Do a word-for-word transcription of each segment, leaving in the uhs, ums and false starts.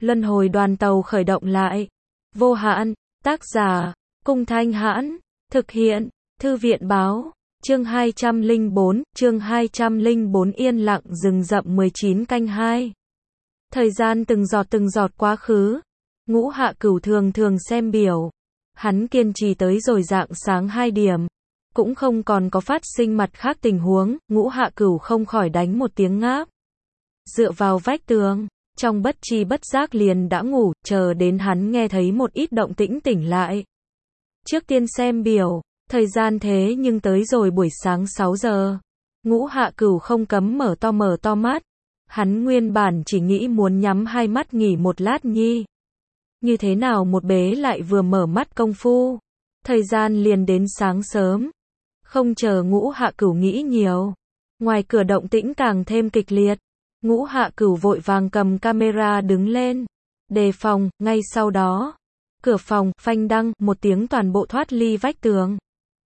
Luân hồi đoàn tàu khởi động lại. Vô hạn, tác giả, Cung Thanh Hãn, thực hiện, Thư viện báo, chương hai trăm lẻ bốn, chương hai trăm lẻ bốn yên lặng rừng rậm mười chín canh hai. Thời gian từng giọt từng giọt quá khứ, Ngũ Hạ Cửu thường thường xem biểu. Hắn kiên trì tới rồi rạng sáng hai điểm. Cũng không còn có phát sinh mặt khác tình huống, Ngũ Hạ Cửu không khỏi đánh một tiếng ngáp. Dựa vào vách tường, trong bất tri bất giác liền đã ngủ, chờ đến hắn nghe thấy một ít động tĩnh tỉnh lại. Trước tiên xem biểu, thời gian thế nhưng tới rồi buổi sáng sáu giờ. Ngũ Hạ Cửu không cấm mở to mở to mắt. Hắn nguyên bản chỉ nghĩ muốn nhắm hai mắt nghỉ một lát nhi. Như thế nào một bế lại vừa mở mắt công phu. Thời gian liền đến sáng sớm. Không chờ Ngũ Hạ Cửu nghĩ nhiều. Ngoài cửa động tĩnh càng thêm kịch liệt. Ngũ Hạ Cửu vội vàng cầm camera đứng lên. Đề phòng, ngay sau đó. Cửa phòng, phanh đăng, một tiếng toàn bộ thoát ly vách tường.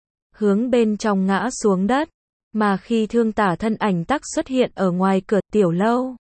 Hướng bên trong ngã xuống đất. Mà khi Thương Tả thân ảnh tắc xuất hiện ở ngoài cửa tiểu lâu.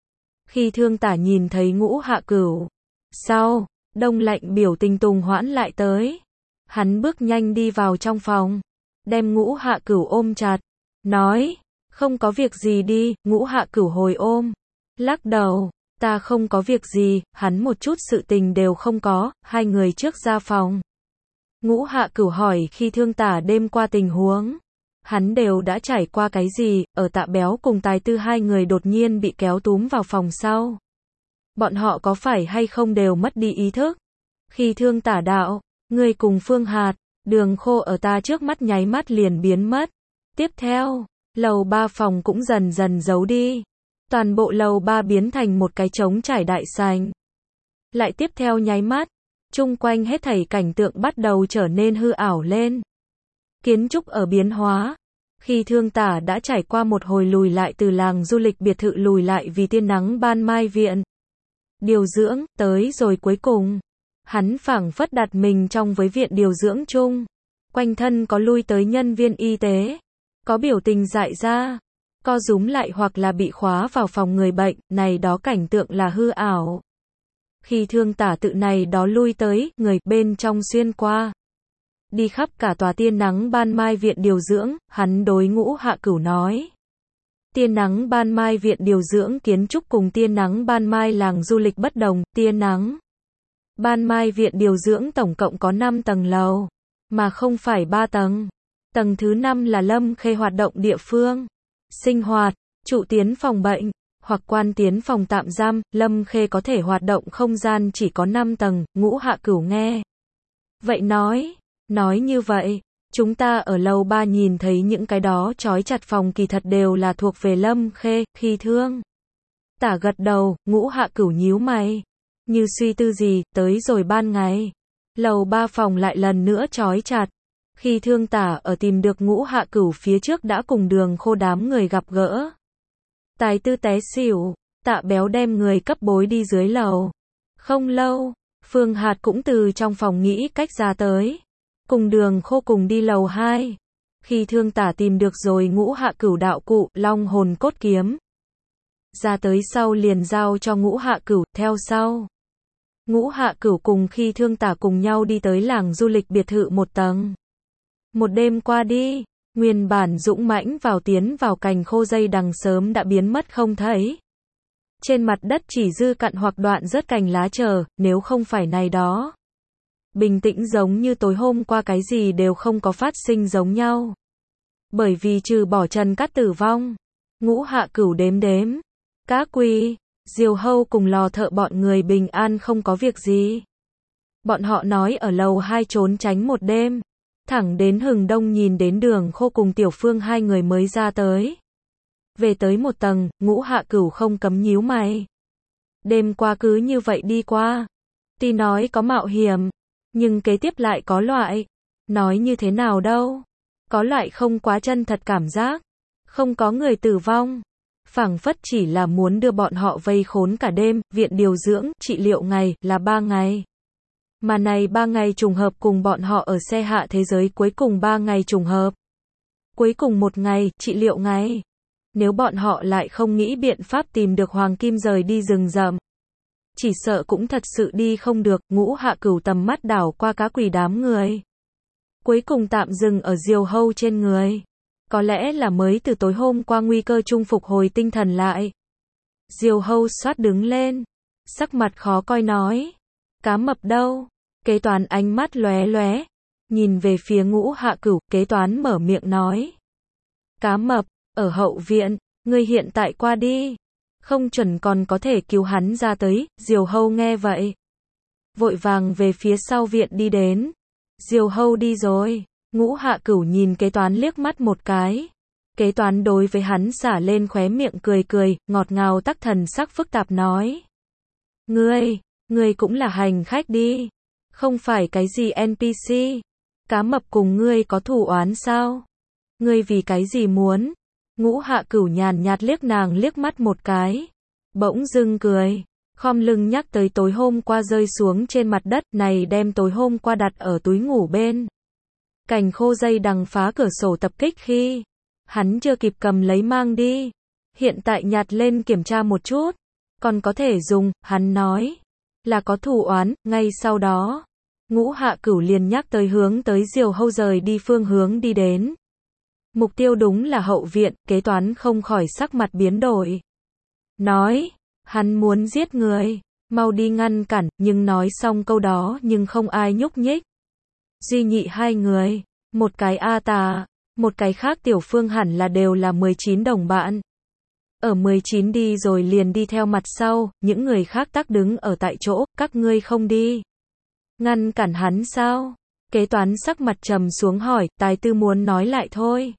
Khi Thương Tả nhìn thấy Ngũ Hạ Cửu. Sau, đông lạnh biểu tình tùng hoãn lại tới. Hắn bước nhanh đi vào trong phòng. Đem Ngũ Hạ Cửu ôm chặt. Nói, không có việc gì đi, Ngũ Hạ Cửu hồi ôm. Lắc đầu, ta không có việc gì, hắn một chút sự tình đều không có, hai người trước ra phòng. Ngũ Hạ Cửu hỏi khi Thương Tả đêm qua tình huống. Hắn đều đã trải qua cái gì, ở Tạ Béo cùng Tài Tư hai người đột nhiên bị kéo túm vào phòng sau. Bọn họ có phải hay không đều mất đi ý thức? Khi Thương Tả đạo, người cùng Phương Hạt, Đường Khô ở ta trước mắt nháy mắt liền biến mất. Tiếp theo, lầu ba phòng cũng dần dần giấu đi. Toàn bộ lầu ba biến thành một cái trống trải đại sảnh. Lại tiếp theo nháy mắt, chung quanh hết thảy cảnh tượng bắt đầu trở nên hư ảo lên. Kiến trúc ở biến hóa. Khi Thương Tả đã trải qua một hồi lùi lại từ làng du lịch biệt thự lùi lại vì tia nắng ban mai viện. Điều dưỡng, tới rồi cuối cùng. Hắn phảng phất đặt mình trong với viện điều dưỡng chung. Quanh thân có lui tới nhân viên y tế. Có biểu tình dại ra. Co rúm lại hoặc là bị khóa vào phòng người bệnh, này đó cảnh tượng là hư ảo. Khi Thương Tả tự này đó lui tới, người bên trong xuyên qua. Đi khắp cả tòa tia nắng ban mai viện điều dưỡng, hắn đối Ngũ Hạ Cửu nói. Tia nắng ban mai viện điều dưỡng kiến trúc cùng tia nắng ban mai làng du lịch bất đồng, tia nắng ban mai viện điều dưỡng tổng cộng có năm tầng lầu, mà không phải ba tầng. Tầng thứ năm là Lâm Khê hoạt động địa phương, sinh hoạt, trụ tiến phòng bệnh, hoặc quan tiến phòng tạm giam, Lâm Khê có thể hoạt động không gian chỉ có năm tầng, Ngũ Hạ Cửu nghe. Vậy nói, nói như vậy, chúng ta ở lầu ba nhìn thấy những cái đó trói chặt phòng kỳ thật đều là thuộc về Lâm Khê, khi Thương Tả gật đầu, Ngũ Hạ Cửu nhíu mày. Như suy tư gì, tới rồi ban ngày. Lầu ba phòng lại lần nữa trói chặt. Khi Thương Tả ở tìm được Ngũ Hạ Cửu phía trước đã cùng Đường Khô đám người gặp gỡ. Tài Tư té xỉu, Tạ Béo đem người cấp bối đi dưới lầu. Không lâu, Phương Hạt cũng từ trong phòng nghĩ cách ra tới. Cùng Đường Khô cùng đi lầu hai. Khi Thương Tả tìm được rồi Ngũ Hạ Cửu đạo cụ, Long Hồn Cốt Kiếm. Ra tới sau liền giao cho Ngũ Hạ Cửu, theo sau. Ngũ Hạ Cửu cùng Khi Thương Tả cùng nhau đi tới làng du lịch biệt thự một tầng. Một đêm qua đi, nguyên bản dũng mãnh vào tiến vào cành khô dây đằng sớm đã biến mất không thấy. Trên mặt đất chỉ dư cặn hoặc đoạn rớt cành lá chờ, nếu không phải này đó. Bình tĩnh giống như tối hôm qua cái gì đều không có phát sinh giống nhau. Bởi vì trừ bỏ Trần Cát tử vong, Ngũ Hạ Cửu đếm đếm. Các Quy, Diều Hâu cùng Lò Thợ bọn người bình an không có việc gì. Bọn họ nói ở lầu hai trốn tránh một đêm. Thẳng đến hừng đông nhìn đến Đường Khô cùng Tiểu Phương hai người mới ra tới. Về tới một tầng, Ngũ Hạ Cửu không cấm nhíu mày. Đêm qua cứ như vậy đi qua. Tuy nói có mạo hiểm, nhưng kế tiếp lại có loại. Nói như thế nào đâu. Có loại không quá chân thật cảm giác. Không có người tử vong. Phảng phất chỉ là muốn đưa bọn họ vây khốn cả đêm, viện điều dưỡng, trị liệu ngày, là ba ngày. Mà này ba ngày trùng hợp cùng bọn họ ở xe hạ thế giới cuối cùng ba ngày trùng hợp. Cuối cùng một ngày, trị liệu ngày. Nếu bọn họ lại không nghĩ biện pháp tìm được Hoàng Kim rời đi rừng rậm. chỉ sợ cũng thật sự đi không được. Ngũ Hạ Cửu tầm mắt đảo qua cá quỷ đám người. Cuối cùng tạm dừng ở Diều Hâu trên người. Có lẽ là mới từ tối hôm qua nguy cơ chung phục hồi tinh thần lại. Diều Hâu xoát đứng lên. Sắc mặt khó coi nói. Cá mập đâu? Kế toán ánh mắt lóe lóe. Nhìn về phía Ngũ Hạ Cửu, kế toán mở miệng nói. Cá mập, ở hậu viện, ngươi hiện tại qua đi. Không chuẩn còn có thể cứu hắn ra tới. Diều Hâu nghe vậy. Vội vàng về phía sau viện đi đến. Diều Hâu đi rồi. Ngũ Hạ Cửu nhìn kế toán liếc mắt một cái. Kế toán đối với hắn xả lên khóe miệng cười cười, ngọt ngào tắc thần sắc phức tạp nói. Ngươi, ngươi cũng là hành khách đi. Không phải cái gì en pê xê. Cá mập cùng ngươi có thù oán sao? Ngươi vì cái gì muốn? Ngũ Hạ Cửu nhàn nhạt liếc nàng liếc mắt một cái. Bỗng dưng cười. Khom lưng nhắc tới tối hôm qua rơi xuống trên mặt đất này đem tối hôm qua đặt ở túi ngủ bên. Cành khô dây đằng phá cửa sổ tập kích khi. Hắn chưa kịp cầm lấy mang đi. Hiện tại nhặt lên kiểm tra một chút. Còn có thể dùng, hắn nói. Là có thù oán, ngay sau đó. Ngũ Hạ Cửu liền nhắc tới hướng tới Diều Hâu rời đi phương hướng đi đến. Mục tiêu đúng là hậu viện, kế toán không khỏi sắc mặt biến đổi. Nói, hắn muốn giết người, mau đi ngăn cản, nhưng nói xong câu đó nhưng không ai nhúc nhích. Duy nhị hai người, một cái A Tà, một cái khác Tiểu Phương hẳn là đều là mười chín đồng bạn. Ở mười chín đi rồi liền đi theo mặt sau, những người khác tắc đứng ở tại chỗ, các ngươi không đi. Ngăn cản hắn sao? Kế toán sắc mặt trầm xuống hỏi, tài tư muốn nói lại thôi.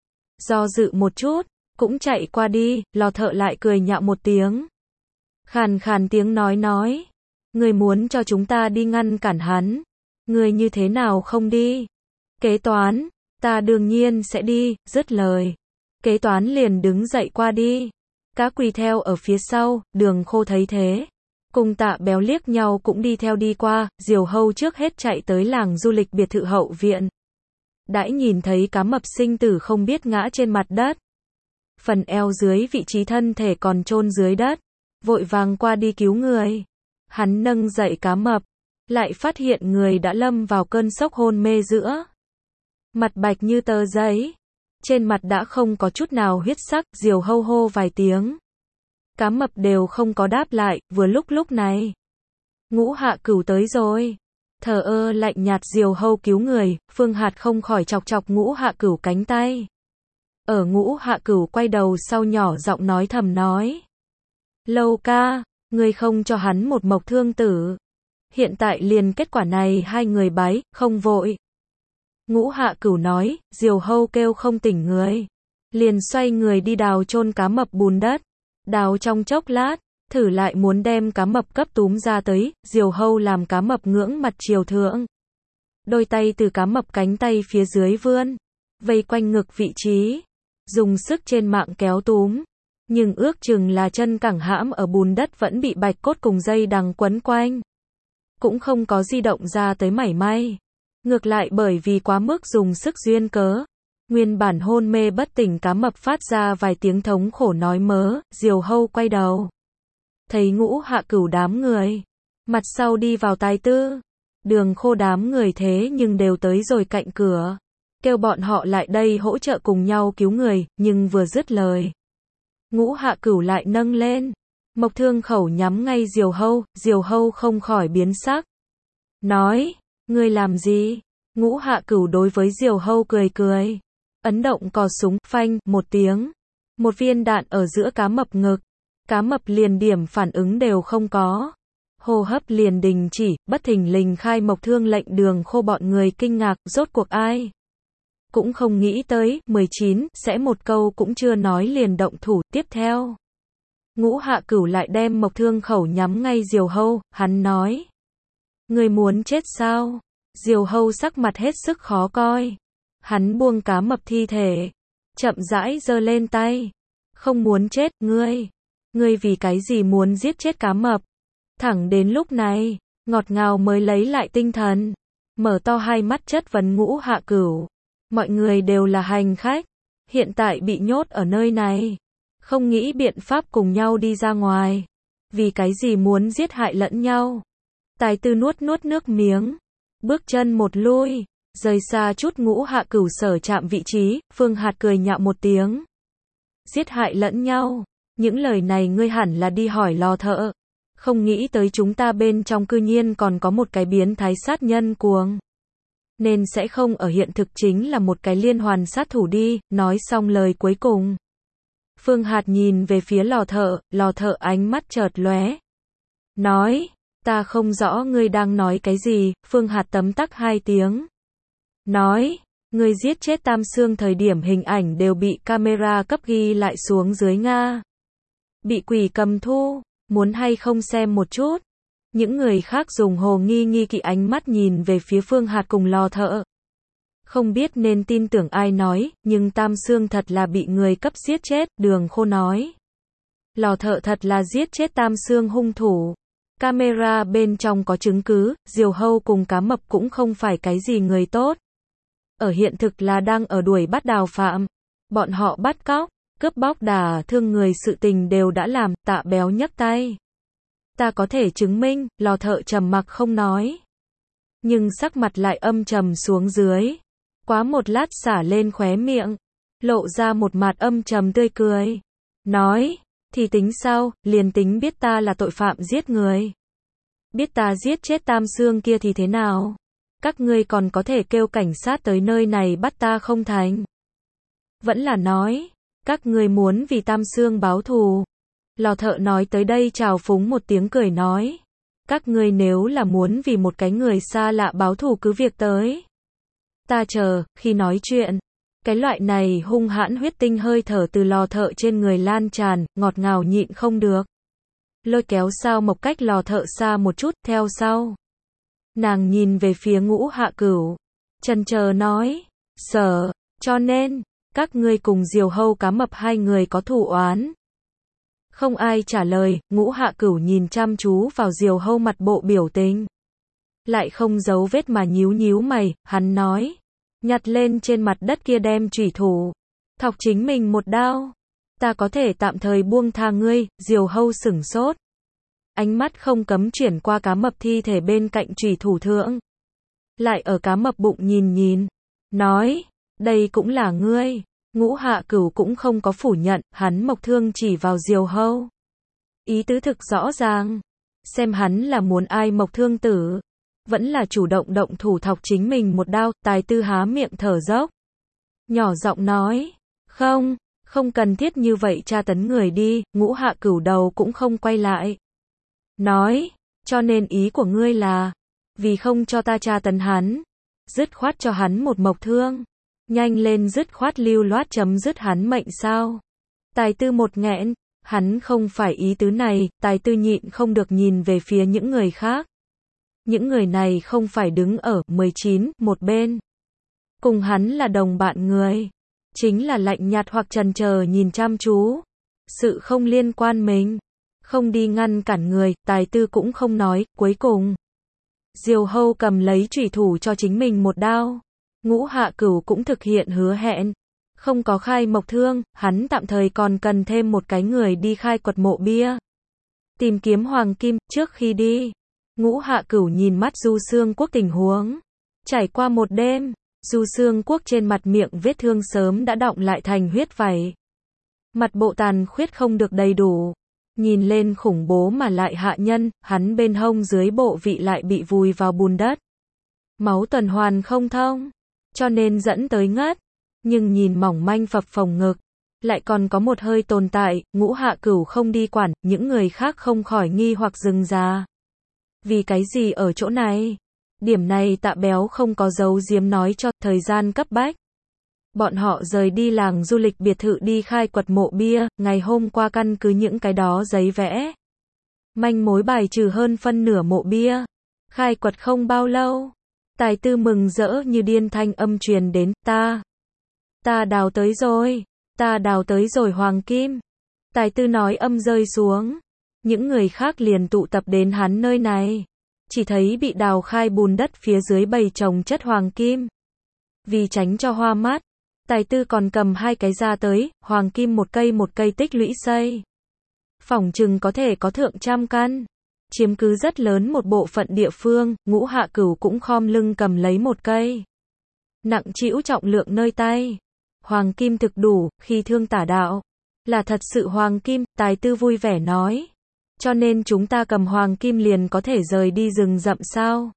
Do dự một chút, cũng chạy qua đi, lò thợ lại cười nhạo một tiếng. Khàn khàn tiếng nói nói. Người muốn cho chúng ta đi ngăn cản hắn. Người như thế nào không đi? Kế toán, ta đương nhiên sẽ đi, dứt lời. Kế toán liền đứng dậy qua đi. Cá quỳ theo ở phía sau, Đường Khô thấy thế. Cùng Tạ Béo liếc nhau cũng đi theo đi qua, Diều Hâu trước hết chạy tới làng du lịch biệt thự hậu viện. Đãi nhìn thấy cá mập sinh tử không biết ngã trên mặt đất. Phần eo dưới vị trí thân thể còn chôn dưới đất. Vội vàng qua đi cứu người. Hắn nâng dậy cá mập. Lại phát hiện người đã lâm vào cơn sốc hôn mê giữa. Mặt bạch như tờ giấy. Trên mặt đã không có chút nào huyết sắc, Diều Hâu hô vài tiếng. Cá mập đều không có đáp lại, vừa lúc lúc này. Ngũ Hạ Cửu tới rồi. Thờ ơ lạnh nhạt Diều Hâu cứu người, Phương Hạt không khỏi chọc chọc Ngũ Hạ Cửu cánh tay. Ở Ngũ Hạ Cửu quay đầu sau nhỏ giọng nói thầm nói. Lâu ca, ngươi không cho hắn một mộc thương tử. Hiện tại liền kết quả này hai người bái, không vội. Ngũ Hạ Cửu nói, Diều Hâu kêu không tỉnh người. Liền xoay người đi đào chôn cá mập bùn đất. Đào trong chốc lát, thử lại muốn đem cá mập cấp túm ra tới, Diều Hâu làm cá mập ngưỡng mặt chiều thượng. Đôi tay từ cá mập cánh tay phía dưới vươn, vây quanh ngực vị trí, dùng sức trên mạng kéo túm. Nhưng ước chừng là chân cẳng hãm ở bùn đất vẫn bị bạch cốt cùng dây đằng quấn quanh. Cũng không có di động ra tới mảy may. Ngược lại bởi vì quá mức dùng sức duyên cớ. Nguyên bản hôn mê bất tỉnh cá mập phát ra vài tiếng thống khổ nói mớ, Diều Hâu quay đầu. Thấy Ngũ Hạ Cửu đám người. Mặt sau đi vào tài tư. Đường Khô đám người thế nhưng đều tới rồi cạnh cửa. Kêu bọn họ lại đây hỗ trợ cùng nhau cứu người, nhưng vừa dứt lời. Ngũ Hạ Cửu lại nâng lên. Mộc thương khẩu nhắm ngay Diều Hâu, Diều Hâu không khỏi biến sắc. Nói, ngươi làm gì? Ngũ Hạ Cửu đối với Diều Hâu cười cười. Ấn động cò súng, phanh, một tiếng. Một viên đạn ở giữa cá mập ngực. Cá mập liền điểm phản ứng đều không có. Hô hấp liền đình chỉ, bất thình lình khai mộc thương lệnh Đường Khô bọn người kinh ngạc, rốt cuộc ai? Cũng không nghĩ tới, mười chín, sẽ một câu cũng chưa nói liền động thủ, tiếp theo. Ngũ Hạ Cửu lại đem mộc thương khẩu nhắm ngay Diều Hâu, hắn nói. Người muốn chết sao? Diều Hâu sắc mặt hết sức khó coi. Hắn buông cá mập thi thể. Chậm rãi giơ lên tay. Không muốn chết, ngươi. Ngươi vì cái gì muốn giết chết cá mập? Thẳng đến lúc này, ngọt ngào mới lấy lại tinh thần. Mở to hai mắt chất vấn Ngũ Hạ Cửu. Mọi người đều là hành khách. Hiện tại bị nhốt ở nơi này. Không nghĩ biện pháp cùng nhau đi ra ngoài. Vì cái gì muốn giết hại lẫn nhau? Tài Tư nuốt nuốt nước miếng, bước chân một lui, rời xa chút Ngũ Hạ Cửu sở chạm vị trí, Phương Hạt cười nhạo một tiếng. Giết hại lẫn nhau, những lời này ngươi hẳn là đi hỏi Lò Thợ. Không nghĩ tới chúng ta bên trong cư nhiên còn có một cái biến thái sát nhân cuồng. Nên sẽ không ở hiện thực chính là một cái liên hoàn sát thủ đi, nói xong lời cuối cùng. Phương Hạt nhìn về phía Lò Thợ, Lò Thợ ánh mắt chợt lóe. Nói, ta không rõ ngươi đang nói cái gì, Phương Hạt tấm tắc hai tiếng. Nói, ngươi giết chết Tam Xương thời điểm hình ảnh đều bị camera cấp ghi lại xuống dưới Nga. Bị quỷ cầm thu, muốn hay không xem một chút. Những người khác dùng hồ nghi nghi kỵ ánh mắt nhìn về phía Phương Hạt cùng Lò Thợ. Không biết nên tin tưởng ai nói, nhưng Tam Xương thật là bị người cấp giết chết, Đường Khô nói. Lò Thợ thật là giết chết Tam Xương hung thủ. Camera bên trong có chứng cứ, Diều Hâu cùng Cá Mập cũng không phải cái gì người tốt. Ở hiện thực là đang ở đuổi bắt đào phạm. Bọn họ bắt cóc, cướp bóc đả thương người sự tình đều đã làm, Tạ Béo nhấc tay. Ta có thể chứng minh, Lò Thợ trầm mặc không nói. Nhưng sắc mặt lại âm trầm xuống dưới. Quá một lát xả lên khóe miệng, lộ ra một mặt âm trầm tươi cười. Nói, thì tính sao, liền tính biết ta là tội phạm giết người. Biết ta giết chết Tam Xương kia thì thế nào? Các ngươi còn có thể kêu cảnh sát tới nơi này bắt ta không thành? Vẫn là nói, các ngươi muốn vì Tam Xương báo thù. Lò Thợ nói tới đây trào phúng một tiếng cười nói. Các ngươi nếu là muốn vì một cái người xa lạ báo thù cứ việc tới. Ta chờ, khi nói chuyện. Cái loại này hung hãn huyết tinh hơi thở từ Lò Thợ trên người lan tràn, ngọt ngào nhịn không được. Lôi kéo Sao Mộc cách Lò Thợ xa một chút, theo sau. Nàng nhìn về phía Ngũ Hạ Cửu. Chần chờ nói. Sở, cho nên, các ngươi cùng Diều Hâu Cá Mập hai người có thù oán. Không ai trả lời, Ngũ Hạ Cửu nhìn chăm chú vào Diều Hâu mặt bộ biểu tình. Lại không giấu vết mà nhíu nhíu mày, hắn nói. Nhặt lên trên mặt đất kia đem chủy thủ. Thọc chính mình một đao. Ta có thể tạm thời buông tha ngươi, Diều Hâu sửng sốt. Ánh mắt không cấm chuyển qua Cá Mập thi thể bên cạnh chủy thủ thượng. Lại ở Cá Mập bụng nhìn nhìn. Nói, đây cũng là ngươi. Ngũ Hạ Cửu cũng không có phủ nhận, hắn mộc thương chỉ vào Diều Hâu. Ý tứ thực rõ ràng. Xem hắn là muốn ai mộc thương tử. Vẫn là chủ động động thủ thọc chính mình một đao, Tài Tư há miệng thở dốc. Nhỏ giọng nói, không, không cần thiết như vậy tra tấn người đi, Ngũ Hạ Cửu đầu cũng không quay lại. Nói, cho nên ý của ngươi là, vì không cho ta tra tấn hắn, dứt khoát cho hắn một mộc thương. Nhanh lên dứt khoát lưu loát chấm dứt hắn mệnh sao. Tài Tư một nghẹn, hắn không phải ý tứ này, Tài Tư nhịn không được nhìn về phía những người khác. Những người này không phải đứng ở mười chín, một bên. Cùng hắn là đồng bạn người. Chính là lạnh nhạt hoặc chần chờ nhìn chăm chú. Sự không liên quan mình. Không đi ngăn cản người, Tài Tư cũng không nói, cuối cùng. Diều Hâu cầm lấy chủy thủ cho chính mình một đao. Ngũ Hạ Cửu cũng thực hiện hứa hẹn. Không có khai mộc thương, hắn tạm thời còn cần thêm một cái người đi khai quật mộ bia. Tìm kiếm hoàng kim, trước khi đi. Ngũ Hạ Cửu nhìn mắt Du Xương Quốc tình huống. Trải qua một đêm, Du Xương Quốc trên mặt miệng vết thương sớm đã đọng lại thành huyết vảy. Mặt bộ tàn khuyết không được đầy đủ. Nhìn lên khủng bố mà lại hạ nhân, hắn bên hông dưới bộ vị lại bị vùi vào bùn đất. Máu tuần hoàn không thông, cho nên dẫn tới ngất. Nhưng nhìn mỏng manh phập phồng ngực, lại còn có một hơi tồn tại, Ngũ Hạ Cửu không đi quản, những người khác không khỏi nghi hoặc dừng ra. Vì cái gì ở chỗ này? Điểm này Tạ Béo không có giấu giếm nói cho, thời gian cấp bách. Bọn họ rời đi làng du lịch biệt thự đi khai quật mộ bia, ngày hôm qua căn cứ những cái đó giấy vẽ. Manh mối bài trừ hơn phân nửa mộ bia. Khai quật không bao lâu. Tài Tư mừng rỡ như điên thanh âm truyền đến, ta. Ta đào tới rồi. Ta đào tới rồi hoàng kim. Tài Tư nói âm rơi xuống. Những người khác liền tụ tập đến hắn nơi này. Chỉ thấy bị đào khai bùn đất phía dưới bầy trồng chất hoàng kim. Vì tránh cho hoa mắt, Tài Tư còn cầm hai cái ra tới, hoàng kim một cây một cây tích lũy xây. phỏng chừng có thể có thượng trăm căn, chiếm cứ rất lớn một bộ phận địa phương. Ngũ Hạ Cửu cũng khom lưng cầm lấy một cây, nặng trĩu trọng lượng nơi tay. Hoàng kim thực đủ, khi thương tả đạo. Là thật sự hoàng kim, Tài Tư vui vẻ nói. Cho nên chúng ta cầm hoàng kim liền có thể rời đi rừng rậm sao?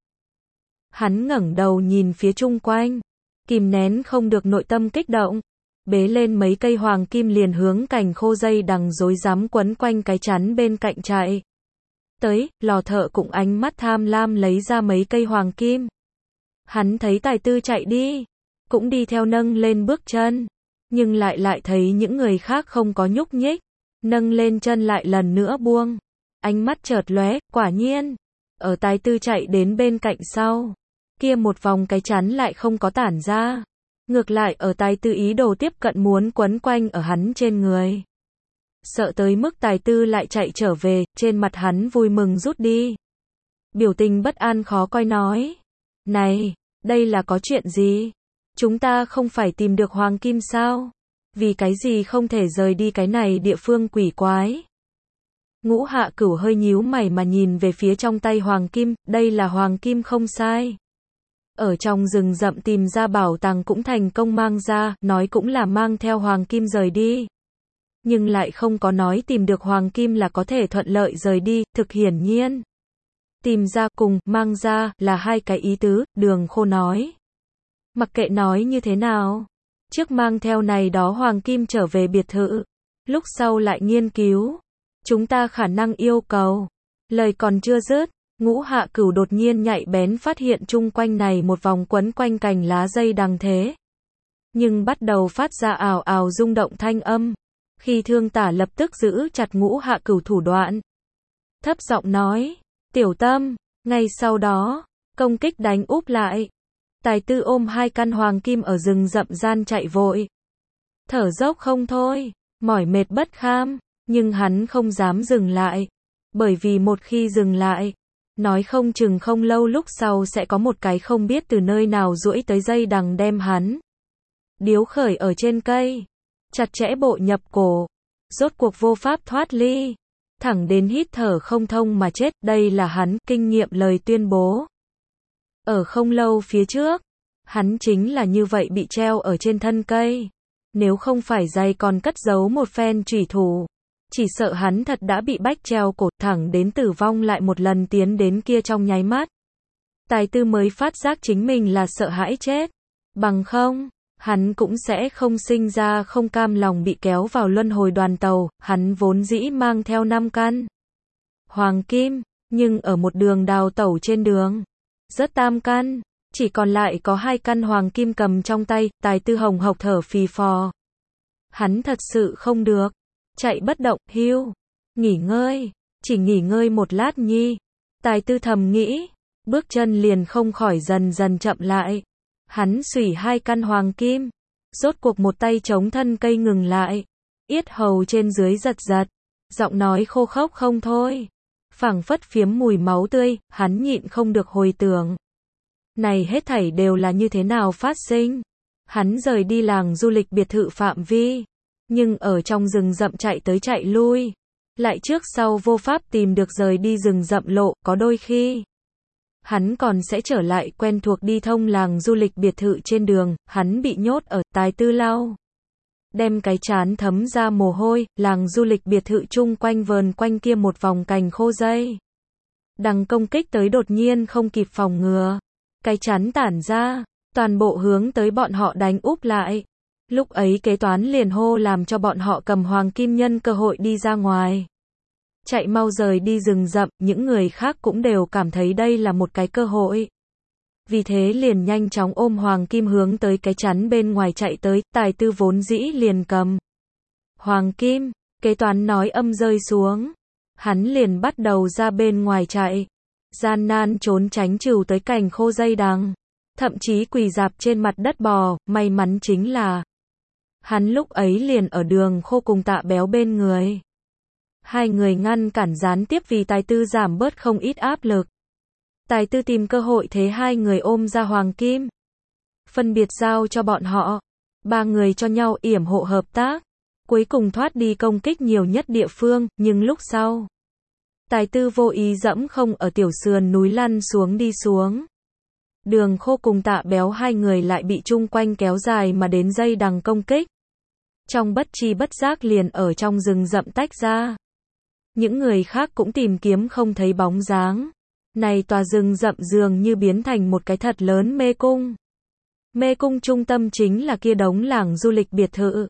Hắn ngẩng đầu nhìn phía chung quanh, kìm nén không được nội tâm kích động, bế lên mấy cây hoàng kim liền hướng cành khô dây đằng rối rắm quấn quanh cái chắn bên cạnh chạy. Tới, lò thợ cũng ánh mắt tham lam lấy ra mấy cây hoàng kim. Hắn thấy Tài Tư chạy đi, cũng đi theo nâng lên bước chân, nhưng lại lại thấy những người khác không có nhúc nhích, nâng lên chân lại lần nữa buông. Ánh mắt chợt lóe, quả nhiên, ở Tài Tư chạy đến bên cạnh sau, kia một vòng cái chắn lại không có tản ra. Ngược lại ở Tài Tư ý đồ tiếp cận muốn quấn quanh ở hắn trên người. Sợ tới mức Tài Tư lại chạy trở về, trên mặt hắn vui mừng rút đi. Biểu tình bất an khó coi nói. Này, đây là có chuyện gì? Chúng ta không phải tìm được hoàng kim sao? Vì cái gì không thể rời đi cái này địa phương quỷ quái? Ngũ Hạ Cửu hơi nhíu mày mà nhìn về phía trong tay hoàng kim, đây là hoàng kim không sai. Ở trong rừng rậm tìm ra bảo tàng cũng thành công mang ra, nói cũng là mang theo hoàng kim rời đi. Nhưng lại không có nói tìm được hoàng kim là có thể thuận lợi rời đi, thực hiển nhiên. Tìm ra cùng, mang ra, là hai cái ý tứ, Đường Khô nói. Mặc kệ nói như thế nào, trước mang theo này đó hoàng kim trở về biệt thự, lúc sau lại nghiên cứu. Chúng ta khả năng yêu cầu. Lời còn chưa dứt, Ngũ Hạ Cửu đột nhiên nhạy bén phát hiện chung quanh này một vòng quấn quanh cành lá dây đằng thế. Nhưng bắt đầu phát ra ào ào rung động thanh âm. Khi thương tả lập tức giữ chặt Ngũ Hạ Cửu thủ đoạn. Thấp giọng nói, tiểu tâm, ngay sau đó, công kích đánh úp lại. Tài Tư ôm hai căn hoàng kim ở rừng rậm gian chạy vội. Thở dốc không thôi, mỏi mệt bất kham, nhưng hắn không dám dừng lại. Bởi vì một khi dừng lại, nói không chừng không lâu lúc sau sẽ có một cái không biết từ nơi nào duỗi tới dây đằng đem hắn điếu khởi ở trên cây, chặt chẽ bộ nhập cổ, rốt cuộc vô pháp thoát ly, thẳng đến hít thở không thông mà chết. Đây là hắn kinh nghiệm lời tuyên bố. Ở không lâu phía trước, hắn chính là như vậy bị treo ở trên thân cây. Nếu không phải giày còn cất giấu một phen chủy thủ, chỉ sợ hắn thật đã bị bách treo cổ thẳng đến tử vong lại một lần tiến đến kia trong nháy mắt. Tài Tư mới phát giác chính mình là sợ hãi chết. Bằng không, hắn cũng sẽ không sinh ra không cam lòng bị kéo vào luân hồi đoàn tàu. Hắn vốn dĩ mang theo năm căn hoàng kim, nhưng ở một đường đào tẩu trên đường, rất tam căn, chỉ còn lại có hai căn hoàng kim cầm trong tay. Tài Tư hồng hộc thở phì phò. Hắn thật sự không được. Chạy bất động, hưu, nghỉ ngơi, chỉ nghỉ ngơi một lát nhi. Tài Tư thầm nghĩ, bước chân liền không khỏi dần dần chậm lại. Hắn xủy hai căn hoàng kim, rốt cuộc một tay chống thân cây ngừng lại, yết hầu trên dưới giật giật, giọng nói khô khốc không thôi, phảng phất phiếm mùi máu tươi. Hắn nhịn không được hồi tưởng, này hết thảy đều là như thế nào phát sinh. Hắn rời đi làng du lịch biệt thự phạm vi, nhưng ở trong rừng rậm chạy tới chạy lui, lại trước sau vô pháp tìm được rời đi rừng rậm lộ. Có đôi khi, hắn còn sẽ trở lại quen thuộc đi thông làng du lịch biệt thự trên đường. Hắn bị nhốt ở. Tài Tư lau, đem cái trán thấm ra mồ hôi. Làng du lịch biệt thự chung quanh vờn quanh kia một vòng cành khô dây đằng công kích tới đột nhiên không kịp phòng ngừa, cái chắn tản ra, toàn bộ hướng tới bọn họ đánh úp lại. Lúc ấy kế toán liền hô làm cho bọn họ cầm hoàng kim nhân cơ hội đi ra ngoài, chạy mau rời đi rừng rậm. Những người khác cũng đều cảm thấy đây là một cái cơ hội, vì thế liền nhanh chóng ôm hoàng kim hướng tới cái chắn bên ngoài chạy tới. Tài Tư vốn dĩ liền cầm hoàng kim, kế toán nói âm rơi xuống, hắn liền bắt đầu ra bên ngoài chạy, gian nan trốn tránh trừu tới cành khô dây đằng, thậm chí quỳ rạp trên mặt đất bò. May mắn chính là hắn lúc ấy liền ở Đường Khô cùng Tạ Béo bên người. Hai người ngăn cản gián tiếp vì Tài Tư giảm bớt không ít áp lực. Tài Tư tìm cơ hội thế hai người ôm ra hoàng kim, phân biệt giao cho bọn họ. Ba người cho nhau yểm hộ hợp tác. cuối cùng thoát đi công kích nhiều nhất địa phương, nhưng lúc sau, Tài Tư vô ý dẫm không ở tiểu sườn núi lăn xuống đi xuống. Đường Khô cùng Tạ Béo hai người lại bị chung quanh kéo dài mà đến dây đằng công kích. Trong bất tri bất giác liền ở trong rừng rậm tách ra. Những người khác cũng tìm kiếm không thấy bóng dáng. Này tòa rừng rậm dường như biến thành một cái thật lớn mê cung. Mê cung trung tâm chính là kia đống làng du lịch biệt thự.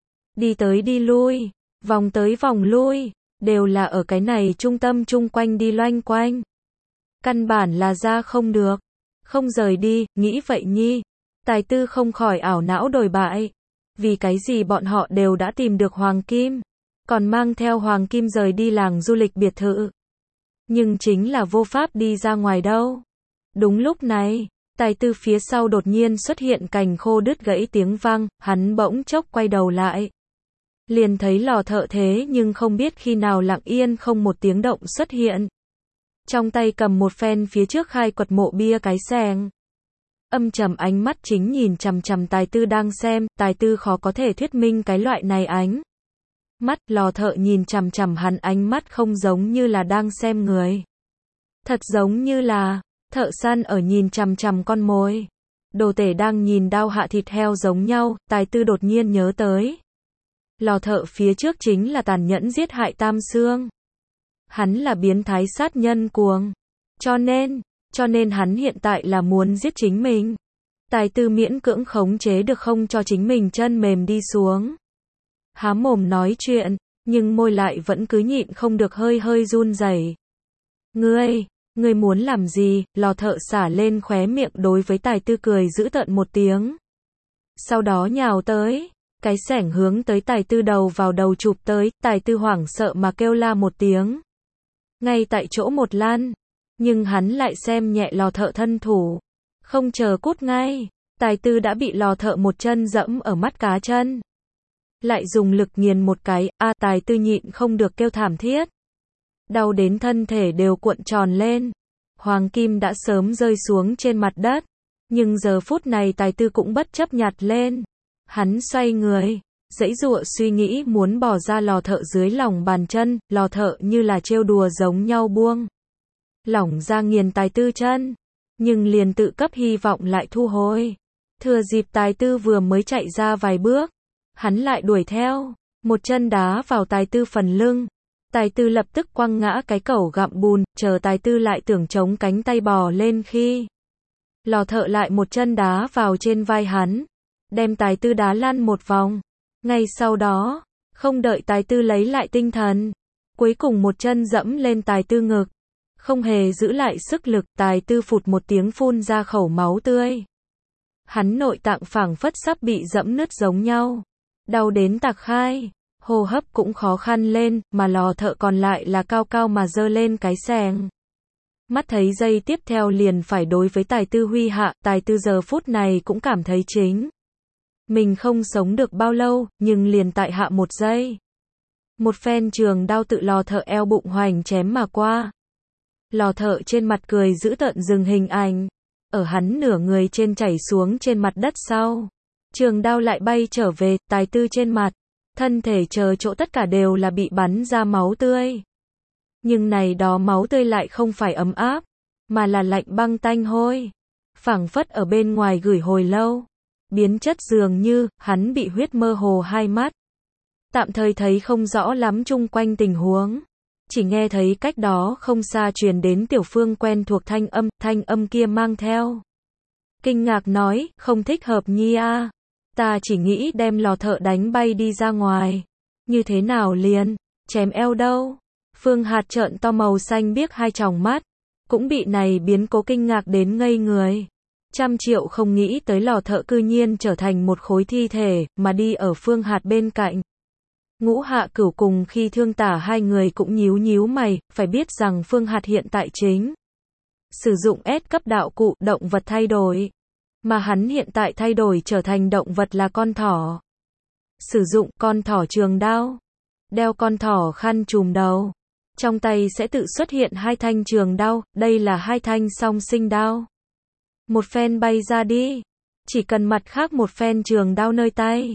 Đi tới đi lui, vòng tới vòng lui, đều là ở cái này trung tâm chung quanh đi loanh quanh. Căn bản là ra không được, không rời đi, nghĩ vậy nhi. Tài Tư không khỏi ảo não đồi bại. Vì cái gì bọn họ đều đã tìm được Hoàng Kim, còn mang theo Hoàng Kim rời đi làng du lịch biệt thự. Nhưng chính là vô pháp đi ra ngoài đâu. Đúng lúc này, Tài Tư phía sau đột nhiên xuất hiện cành khô đứt gãy tiếng vang, hắn bỗng chốc quay đầu lại. Liền thấy Lò Thợ thế nhưng không biết khi nào lặng yên không một tiếng động xuất hiện. Trong tay cầm một phen phía trước khai quật mộ bia cái xẻng. Âm trầm ánh mắt chính nhìn chằm chằm Tài Tư đang xem, Tài Tư khó có thể thuyết minh cái loại này ánh mắt. Lò Thợ nhìn chằm chằm hắn, ánh mắt không giống như là đang xem người, thật giống như là thợ săn ở nhìn chằm chằm con mồi. Đồ tể đang nhìn đao hạ thịt heo giống nhau. Tài Tư đột nhiên nhớ tới, Lò Thợ phía trước chính là tàn nhẫn giết hại Tam Xương. Hắn là biến thái sát nhân cuồng, cho nên Cho nên hắn hiện tại là muốn giết chính mình. Tài Tư miễn cưỡng khống chế được không cho chính mình chân mềm đi xuống. Há mồm nói chuyện, nhưng môi lại vẫn cứ nhịn không được hơi hơi run rẩy. Ngươi, ngươi muốn làm gì? Lò Thợ xả lên khóe miệng đối với Tài Tư cười dữ tợn một tiếng. Sau đó nhào tới, cái xẻng hướng tới Tài Tư đầu vào đầu chụp tới. Tài Tư hoảng sợ mà kêu la một tiếng. Ngay tại chỗ một lan. Nhưng hắn lại xem nhẹ Lò Thợ thân thủ. Không chờ cút ngay, Tài Tư đã bị Lò Thợ một chân dẫm ở mắt cá chân. Lại dùng lực nghiền một cái, a à, Tài Tư nhịn không được kêu thảm thiết. Đau đến thân thể đều cuộn tròn lên. Hoàng Kim đã sớm rơi xuống trên mặt đất. Nhưng giờ phút này Tài Tư cũng bất chấp nhặt lên. Hắn xoay người, giãy giụa suy nghĩ muốn bỏ ra Lò Thợ dưới lòng bàn chân. Lò Thợ như là trêu đùa giống nhau buông lỏng ra nghiền Tài Tư chân, nhưng liền tự cấp hy vọng lại thu hồi. Thừa dịp Tài Tư vừa mới chạy ra vài bước, hắn lại đuổi theo, một chân đá vào Tài Tư phần lưng. Tài Tư lập tức quăng ngã cái cẩu gặm bùn, chờ Tài Tư lại tưởng chống cánh tay bò lên khi Lò Thợ lại một chân đá vào trên vai hắn, đem Tài Tư đá lăn một vòng. Ngay sau đó, không đợi Tài Tư lấy lại tinh thần, cuối cùng một chân dẫm lên Tài Tư ngực. Không hề giữ lại sức lực, Tài Tư phụt một tiếng phun ra khẩu máu tươi. Hắn nội tạng phảng phất sắp bị dẫm nứt giống nhau. Đau đến tạc khai, hô hấp cũng khó khăn lên, mà Lò Thợ còn lại là cao cao mà giơ lên cái xẻng. Mắt thấy giây tiếp theo liền phải đối với Tài Tư huy hạ, Tài Tư giờ phút này cũng cảm thấy chính mình không sống được bao lâu, nhưng liền tại hạ một giây. Một phen trường đao tự Lò Thợ eo bụng hoành chém mà qua. Lò Thợ trên mặt cười giữ tợn dừng hình ảnh. Ở hắn nửa người trên chảy xuống trên mặt đất sau. Trường đao lại bay trở về, Tài Tư trên mặt. Thân thể chờ chỗ tất cả đều là bị bắn ra máu tươi. Nhưng này đó máu tươi lại không phải ấm áp, mà là lạnh băng tanh hôi. Phảng phất ở bên ngoài gửi hồi lâu. Biến chất dường như, hắn bị huyết mơ hồ hai mắt. Tạm thời thấy không rõ lắm chung quanh tình huống. Chỉ nghe thấy cách đó không xa truyền đến Tiểu Phương quen thuộc thanh âm, thanh âm kia mang theo kinh ngạc nói, không thích hợp nhi a. Ta chỉ nghĩ đem Lò Thợ đánh bay đi ra ngoài. Như thế nào liền, chém eo đâu? Phương Hạt trợn to màu xanh biếc hai tròng mắt, cũng bị này biến cố kinh ngạc đến ngây người. Trăm triệu không nghĩ tới Lò Thợ cư nhiên trở thành một khối thi thể, mà đi ở Phương Hạt bên cạnh. Ngũ Hạ Cửu cùng khi Thương Tả hai người cũng nhíu nhíu mày, phải biết rằng Phương Hạt hiện tại chính sử dụng S cấp đạo cụ, động vật thay đổi. Mà hắn hiện tại thay đổi trở thành động vật là con thỏ. Sử dụng con thỏ trường đao. Đeo con thỏ khăn trùm đầu. Trong tay sẽ tự xuất hiện hai thanh trường đao, đây là hai thanh song sinh đao. Một phen bay ra đi. Chỉ cần mặt khác một phen trường đao nơi tay.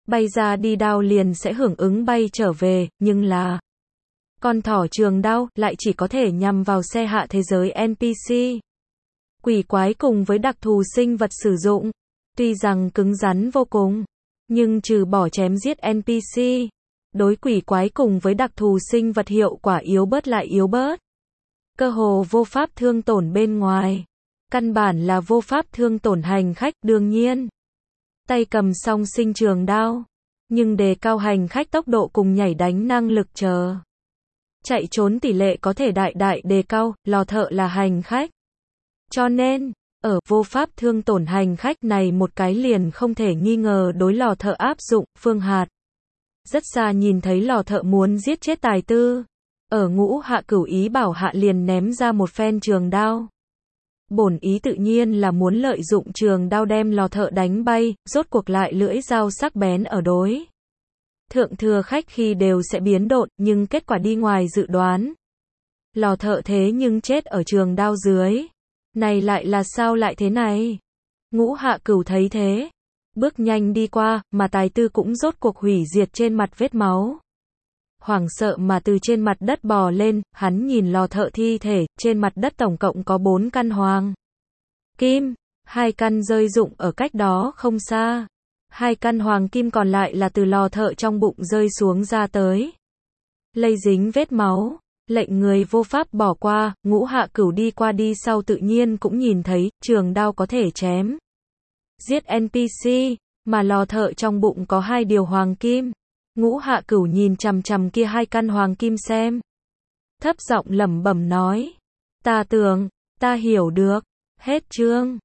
bay ra đi đao liền sẽ hưởng ứng bay trở về, nhưng là con thỏ trường đao lại chỉ có thể nhằm vào xe hạ thế giới en pê xê. Quỷ quái cùng với đặc thù sinh vật sử dụng, tuy rằng cứng rắn vô cùng, nhưng trừ bỏ chém giết en pê xê, đối quỷ quái cùng với đặc thù sinh vật hiệu quả yếu bớt lại yếu bớt. Cơ hồ vô pháp thương tổn bên ngoài. Căn bản là vô pháp thương tổn hành khách, đương nhiên. Tay cầm song sinh trường đao, nhưng đề cao hành khách tốc độ cùng nhảy đánh năng lực chờ. Chạy trốn tỷ lệ có thể đại đại đề cao, lò thợ là hành khách. Cho nên, ở vô pháp thương tổn hành khách này một cái liền không thể nghi ngờ đối lò thợ áp dụng, phương hạt. Rất xa nhìn thấy lò thợ muốn giết chết tài tư. Ở Ngũ Hạ Cửu ý bảo hạ liền ném ra một phen trường đao. Bổn ý tự nhiên là muốn lợi dụng trường đao đem lò thợ đánh bay, rốt cuộc lại lưỡi dao sắc bén ở đối. Thượng thừa khách khi đều sẽ biến độn, nhưng kết quả đi ngoài dự đoán. Lò thợ thế nhưng chết ở trường đao dưới. Này lại là sao lại thế này? Ngũ Hạ Cửu thấy thế, bước nhanh đi qua, mà tài tư cũng rốt cuộc hủy diệt trên mặt vết máu. Hoảng sợ mà từ trên mặt đất bò lên, hắn nhìn lò thợ thi thể, trên mặt đất tổng cộng có bốn căn hoàng kim, hai căn rơi rụng ở cách đó không xa. Hai căn hoàng kim còn lại là từ lò thợ trong bụng rơi xuống ra tới. Lây dính vết máu, lệnh người vô pháp bỏ qua, Ngũ Hạ Cửu đi qua đi sau tự nhiên cũng nhìn thấy, trường đao có thể chém giết en pê xê, mà lò thợ trong bụng có hai điều hoàng kim. Ngũ Hạ Cửu nhìn chằm chằm kia hai căn hoàng kim xem. Thấp giọng lẩm bẩm nói. Ta tưởng, ta hiểu được. Hết chương.